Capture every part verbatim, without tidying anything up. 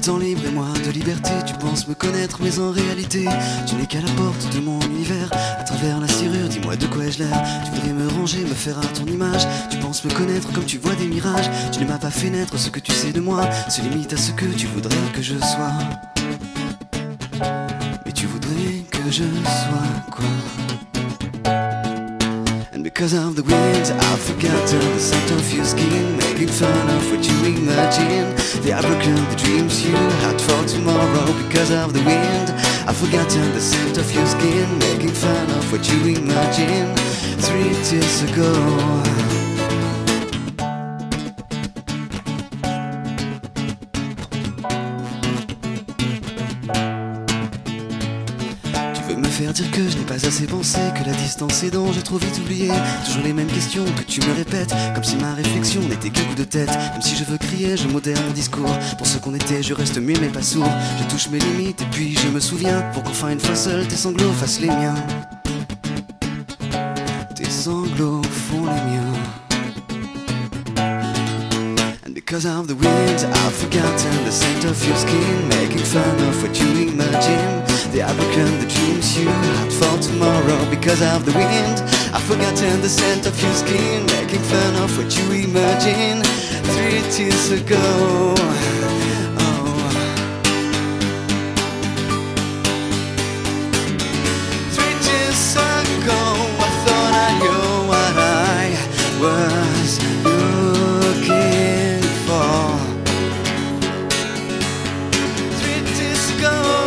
temps libre et moi de liberté. Tu penses me connaître mais en réalité tu n'es qu'à la porte de mon univers. À travers la serrure, dis-moi de quoi ai-je l'air. Tu voudrais me ranger, me faire à ton image. Tu penses me connaître comme tu vois des mirages. Tu ne m'as pas fait naître, ce que tu sais de moi se limite à ce que tu voudrais que je sois. Mais tu voudrais que je sois quoi? And because of the wind, I've forgotten the scent of your skin, making fun of what you imagine. The broken the dreams you had for tomorrow. Because of the wind, I've forgotten the scent of your skin, making fun of what you imagine. Three years ago. Me faire dire que je n'ai pas assez pensé, que la distance est dont j'ai trop vite oublié. Toujours les mêmes questions que tu me répètes, comme si ma réflexion n'était qu'un coup de tête. Même si je veux crier, je modère mon discours. Pour ce qu'on était, je reste muet mais pas sourd. Je touche mes limites et puis je me souviens, pour qu'enfin une fois seul, tes sanglots fassent les miens. Tes sanglots font les miens. And because of the wind, I've forgotten the scent of your skin, making fun of what you imagine. The broken the dreams you had for tomorrow. Because of the wind, I've forgotten the scent of your skin, making fun of what you imagine. Three years ago. Oh. Three years ago, I thought I knew what I was looking for. Three years ago.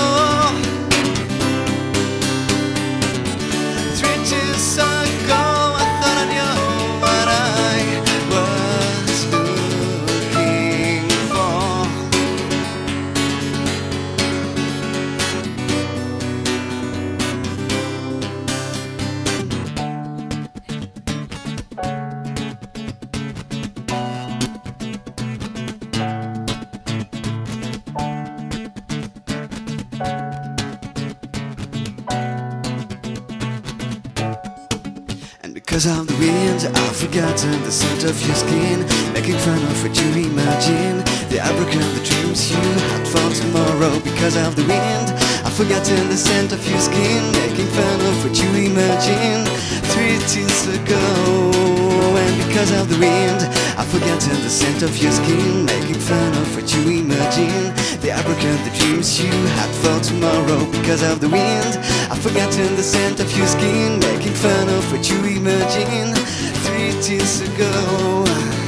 Because of the wind, I've forgotten the scent of your skin, making fun of what you imagine. The broken the dreams you had for tomorrow. Because of the wind, I've forgotten the scent of your skin, making fun of what you imagine. Three years ago. And because of the wind, I've forgotten the scent of your skin, making fun of what you imagine. The broken the dreams you had for tomorrow. Because of the wind, I've forgotten the scent of your skin, making fun of what you imagine. Three years ago.